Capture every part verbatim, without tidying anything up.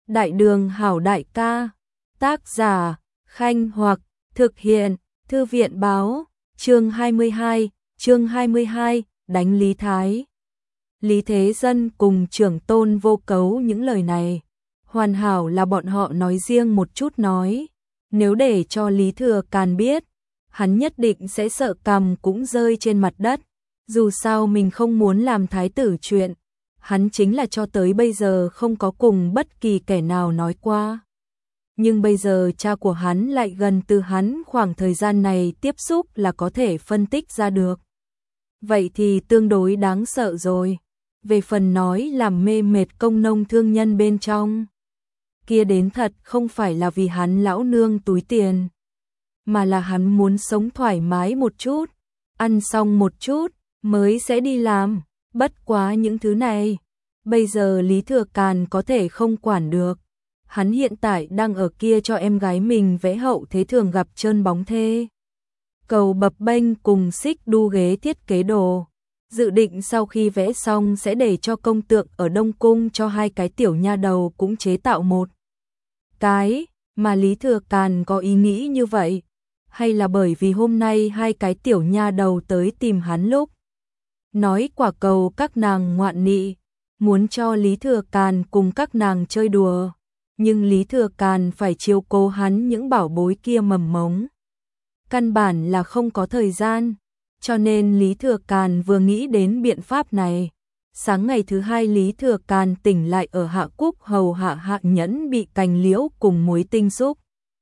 Đại đường hảo đại ca. Tác giả, Khanh Hoặc, thực hiện, Thư viện báo, chương hai mươi hai, chương hai mươi hai, đánh Lý Thái. Lý Thế Dân cùng trưởng tôn Vô Cấu những lời này, hoàn hảo là bọn họ nói riêng một chút nói. Nếu để cho Lý Thừa Càn biết, hắn nhất định sẽ sợ cằm cũng rơi trên mặt đất. Dù sao mình không muốn làm thái tử chuyện, hắn chính là cho tới bây giờ không có cùng bất kỳ kẻ nào nói qua. Nhưng bây giờ cha của hắn lại gần từ hắn khoảng thời gian này tiếp xúc là có thể phân tích ra được. Vậy thì tương đối đáng sợ rồi. Về phần nói làm mê mệt công nông thương nhân bên trong, kia đến thật không phải là vì hắn lão nương túi tiền, mà là hắn muốn sống thoải mái một chút, ăn xong một chút mới sẽ đi làm. Bất quá những thứ này, bây giờ Lý Thừa Càn có thể không quản được. Hắn hiện tại đang ở kia cho em gái mình vẽ hậu thế thường gặp trơn bóng thê. Cầu bập bênh cùng xích đu ghế thiết kế đồ. Dự định sau khi vẽ xong sẽ để cho công tượng ở Đông Cung cho hai cái tiểu nha đầu cũng chế tạo một cái, mà Lý Thừa Càn có ý nghĩ như vậy. Hay là bởi vì hôm nay hai cái tiểu nha đầu tới tìm hắn lúc nói quả cầu các nàng ngoạn nị, muốn cho Lý Thừa Càn cùng các nàng chơi đùa, nhưng Lý Thừa Càn phải chiếu cố hắn những bảo bối kia mầm mống. Căn bản là không có thời gian, cho nên Lý Thừa Càn vừa nghĩ đến biện pháp này. Sáng ngày thứ hai Lý Thừa Càn tỉnh lại ở Hạ Cúc hầu hạ Hạ Nhẫn bị cành liễu cùng muối tinh xúc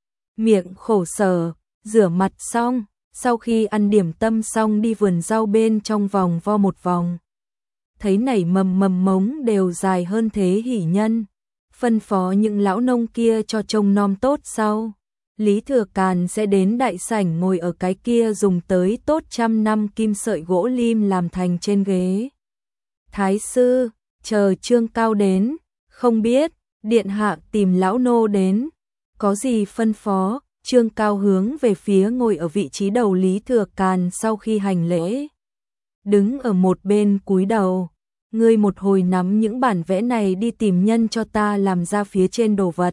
miệng khổ sở, rửa mặt xong, sau khi ăn điểm tâm xong đi vườn rau bên trong vòng vo một vòng. Thấy nảy mầm mầm mống đều dài hơn thế hỷ nhân, phân phó những lão nông kia cho trông nom tốt sau. Lý Thừa Càn sẽ đến đại sảnh ngồi ở cái kia dùng tới tốt trăm năm kim sợi gỗ lim làm thành trên ghế. Thái sư, chờ Trương Cao đến, không biết, điện hạ tìm lão nô đến, có gì phân phó. Trương Cao hướng về phía ngồi ở vị trí đầu Lý Thừa Càn sau khi hành lễ. Đứng ở một bên cúi đầu, ngươi một hồi nắm những bản vẽ này đi tìm nhân cho ta làm ra phía trên đồ vật.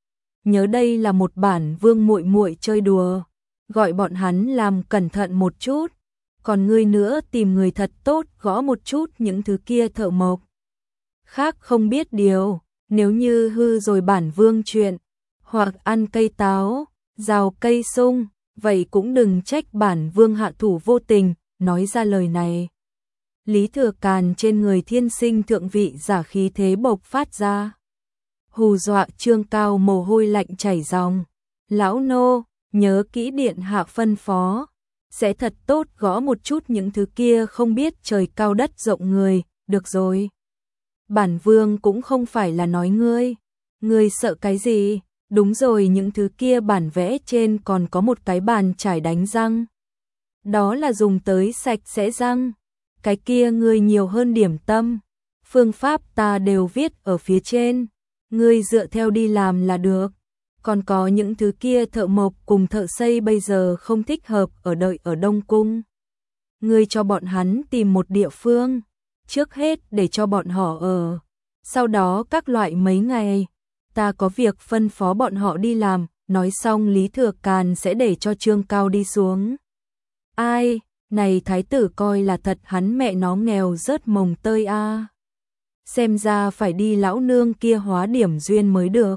Nhớ đây là một bản vương muội muội chơi đùa, gọi bọn hắn làm cẩn thận một chút, còn ngươi nữa tìm người thật tốt gõ một chút những thứ kia thợ mộc. Khác không biết điều, nếu như hư rồi bản vương chuyện, hoặc ăn cây táo, rào cây sung, vậy cũng đừng trách bản vương hạ thủ vô tình. Nói ra lời này, Lý Thừa Càn trên người thiên sinh thượng vị giả khí thế bộc phát ra, hù dọa Trương Cao mồ hôi lạnh chảy ròng. Lão nô, nhớ kỹ điện hạ phân phó, sẽ thật tốt gõ một chút những thứ kia không biết trời cao đất rộng người, được rồi. Bản vương cũng không phải là nói ngươi, ngươi sợ cái gì? Đúng rồi, những thứ kia bản vẽ trên còn có một cái bàn chải đánh răng. Đó là dùng tới sạch sẽ răng. Cái kia ngươi nhiều hơn điểm tâm. Phương pháp ta đều viết ở phía trên. Ngươi dựa theo đi làm là được. Còn có những thứ kia thợ mộc cùng thợ xây bây giờ không thích hợp ở đợi ở Đông Cung. Ngươi cho bọn hắn tìm một địa phương. Trước hết để cho bọn họ ở. Sau đó các loại mấy ngày, ta có việc phân phó bọn họ đi làm. Nói xong Lý Thừa Càn sẽ để cho Trương Cao đi xuống. Ai, này thái tử coi là thật hắn mẹ nó nghèo rớt mồng tơi a. À. Xem ra phải đi lão nương kia hóa điểm duyên mới được.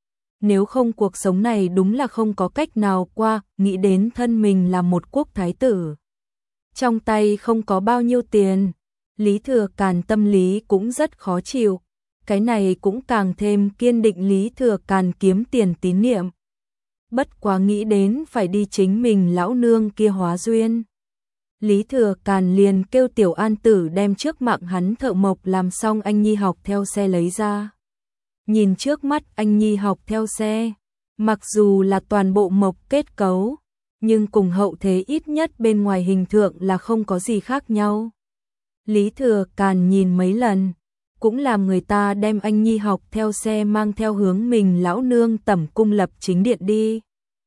Nếu không cuộc sống này đúng là không có cách nào qua. Nghĩ đến thân mình là một quốc thái tử, trong tay không có bao nhiêu tiền, Lý Thừa Càn tâm lý cũng rất khó chịu. Cái này cũng càng thêm kiên định Lý Thừa Càn kiếm tiền tín niệm. Bất quá nghĩ đến phải đi chính mình lão nương kia hóa duyên, Lý Thừa Càn liền kêu Tiểu An Tử đem trước mạng hắn thợ mộc làm xong anh nhi học theo xe lấy ra. Nhìn trước mắt anh nhi học theo xe, mặc dù là toàn bộ mộc kết cấu, nhưng cùng hậu thế ít nhất bên ngoài hình tượng là không có gì khác nhau. Lý Thừa Càn nhìn mấy lần, cũng làm người ta đem anh nhi học theo xe mang theo hướng mình lão nương tẩm cung lập chính điện đi.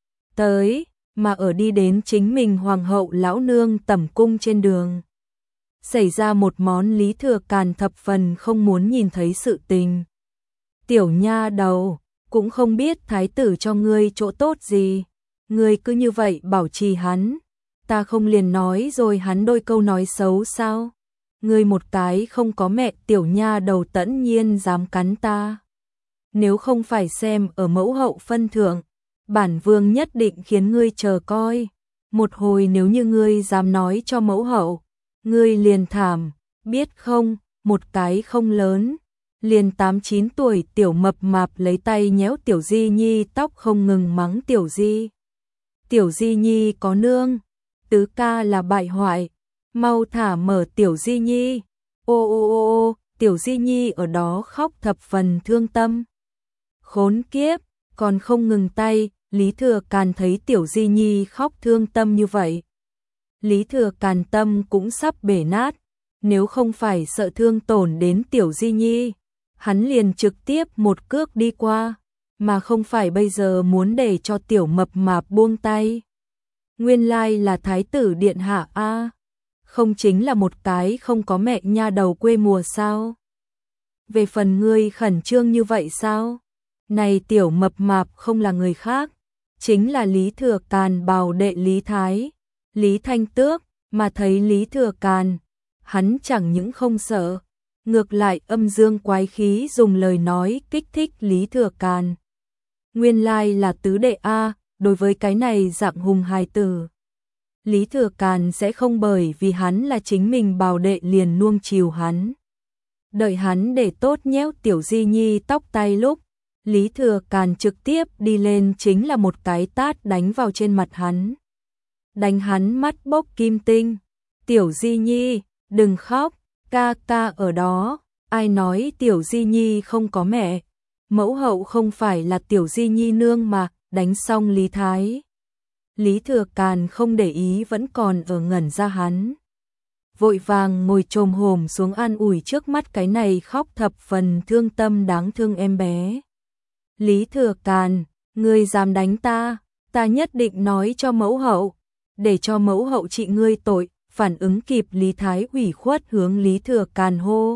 Tới, mà ở đi đến chính mình hoàng hậu lão nương tẩm cung trên đường, xảy ra một món Lý Thừa Càn thập phần không muốn nhìn thấy sự tình. Tiểu nha đầu, cũng không biết thái tử cho ngươi chỗ tốt gì, ngươi cứ như vậy bảo trì hắn, ta không liền nói rồi hắn đôi câu nói xấu sao? Ngươi một cái không có mẹ tiểu nha đầu tẫn nhiên dám cắn ta. Nếu không phải xem ở mẫu hậu phân thượng, bản vương nhất định khiến ngươi chờ coi. Một hồi nếu như ngươi dám nói cho mẫu hậu, ngươi liền thảm, biết không, một cái không lớn. Liền tám chín tuổi tiểu mập mạp lấy tay nhéo tiểu Di Nhi tóc không ngừng mắng tiểu Di. Tiểu Di Nhi có nương, tứ ca là bại hoại, mau thả mở tiểu Di Nhi. Ô ô ô ô, tiểu Di Nhi ở đó khóc thập phần thương tâm. Khốn kiếp, còn không ngừng tay, Lý Thừa Càn thấy tiểu Di Nhi khóc thương tâm như vậy. Lý Thừa Càn tâm cũng sắp bể nát, nếu không phải sợ thương tổn đến tiểu Di Nhi, hắn liền trực tiếp một cước đi qua, mà không phải bây giờ muốn để cho tiểu mập mạp buông tay. Nguyên lai là thái tử điện hạ a, không chính là một cái không có mẹ nha đầu quê mùa sao? Về phần ngươi khẩn trương như vậy sao? Này tiểu mập mạp không là người khác, chính là Lý Thừa Càn bào đệ Lý Thái, Lý Thanh Tước, mà thấy Lý Thừa Càn, hắn chẳng những không sợ, ngược lại âm dương quái khí dùng lời nói kích thích Lý Thừa Càn. Nguyên lai là tứ đệ a, đối với cái này dạng hùng hài tử, Lý Thừa Càn sẽ không bởi vì hắn là chính mình bào đệ liền nuông chiều hắn. Đợi hắn để tốt nhéo tiểu Di Nhi tóc tay lúc, Lý Thừa Càn trực tiếp đi lên chính là một cái tát đánh vào trên mặt hắn. Đánh hắn mắt bốc kim tinh. Tiểu Di Nhi, đừng khóc, ca ca ở đó, ai nói tiểu Di Nhi không có mẹ. Mẫu hậu không phải là tiểu Di Nhi nương mà, đánh xong Lý Thái. Lý Thừa Càn không để ý vẫn còn ở ngẩn ra hắn. Vội vàng ngồi chồm hổm xuống an ủi trước mắt cái này khóc thập phần thương tâm đáng thương em bé. Lý Thừa Càn, ngươi dám đánh ta, ta nhất định nói cho mẫu hậu, để cho mẫu hậu trị ngươi tội. Phản ứng kịp Lý Thái ủy khuất hướng Lý Thừa Càn hô.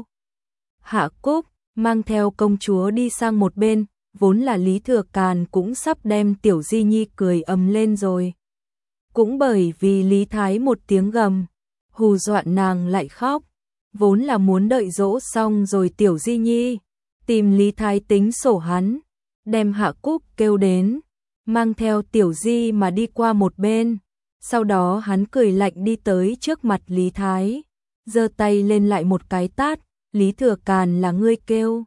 Hạ Cúc mang theo công chúa đi sang một bên, vốn là Lý Thừa Càn cũng sắp đem tiểu Di Nhi cười ầm lên rồi. Cũng bởi vì Lý Thái một tiếng gầm, hù dọa nàng lại khóc, vốn là muốn đợi dỗ xong rồi tiểu Di Nhi, tìm Lý Thái tính sổ hắn, đem Hạ Cúc kêu đến, mang theo tiểu Di mà đi qua một bên. Sau đó hắn cười lạnh đi tới trước mặt Lý Thái, giơ tay lên lại một cái tát, Lý Thừa Càn là ngươi kêu.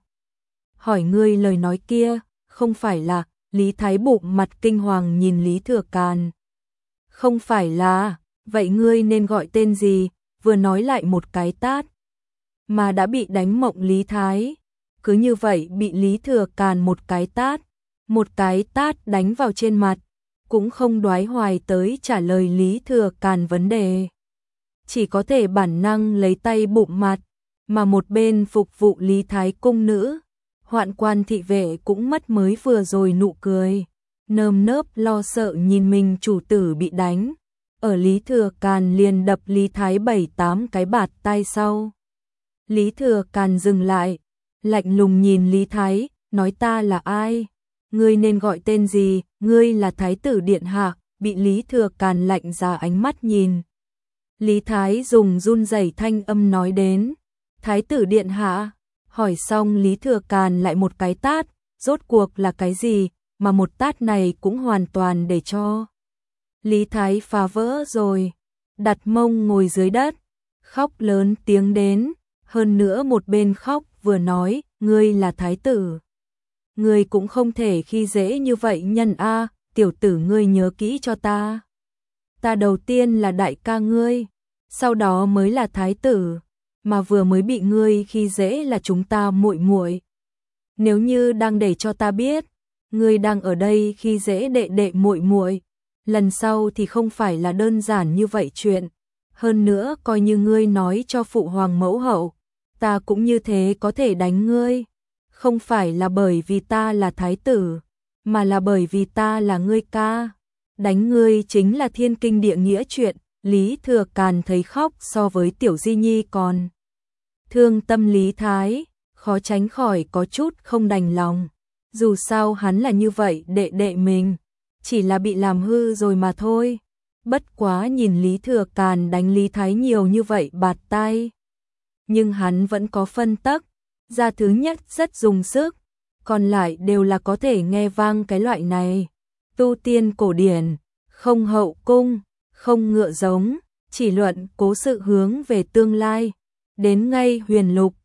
Hỏi ngươi lời nói kia, không phải là, Lý Thái bụng mặt kinh hoàng nhìn Lý Thừa Càn. Không phải là, vậy ngươi nên gọi tên gì, vừa nói lại một cái tát. Mà đã bị đánh mộng Lý Thái, cứ như vậy bị Lý Thừa Càn một cái tát, một cái tát đánh vào trên mặt. Cũng không đoái hoài tới trả lời Lý Thừa Càn vấn đề. Chỉ có thể bản năng lấy tay bụng mặt, mà một bên phục vụ Lý Thái cung nữ, hoạn quan thị vệ cũng mất mới vừa rồi nụ cười, nơm nớp lo sợ nhìn mình chủ tử bị đánh. Ở Lý Thừa Càn liền đập Lý Thái bảy tám cái bạt tai sau. Lý Thừa Càn dừng lại, lạnh lùng nhìn Lý Thái, nói ta là ai? Ngươi nên gọi tên gì, ngươi là thái tử điện hạ, bị Lý Thừa Càn lạnh ra ánh mắt nhìn. Lý Thái dùng run rẩy thanh âm nói đến, thái tử điện hạ, hỏi xong Lý Thừa Càn lại một cái tát, rốt cuộc là cái gì, mà một tát này cũng hoàn toàn để cho Lý Thái phá vỡ rồi, đặt mông ngồi dưới đất, khóc lớn tiếng đến, hơn nữa một bên khóc vừa nói, ngươi là thái tử. Ngươi cũng không thể khi dễ như vậy nhân a, tiểu tử ngươi nhớ kỹ cho ta. Ta đầu tiên là đại ca ngươi, sau đó mới là thái tử, mà vừa mới bị ngươi khi dễ là chúng ta muội muội. Nếu như đang để cho ta biết, ngươi đang ở đây khi dễ đệ đệ muội muội, lần sau thì không phải là đơn giản như vậy chuyện. Hơn nữa coi như ngươi nói cho phụ hoàng mẫu hậu, ta cũng như thế có thể đánh ngươi. Không phải là bởi vì ta là thái tử, mà là bởi vì ta là ngươi ca. Đánh ngươi chính là thiên kinh địa nghĩa chuyện. Lý Thừa Càn thấy khóc so với tiểu Di Nhi còn thương tâm Lý Thái, khó tránh khỏi có chút không đành lòng. Dù sao hắn là như vậy đệ đệ mình, chỉ là bị làm hư rồi mà thôi. Bất quá nhìn Lý Thừa Càn đánh Lý Thái nhiều như vậy bạt tay. Nhưng hắn vẫn có phân tắc, ra thứ nhất rất dùng sức, còn lại đều là có thể nghe vang cái loại này. Tu tiên cổ điển, không hậu cung, không ngựa giống, chỉ luận cố sự hướng về tương lai. Đến ngay huyền lục,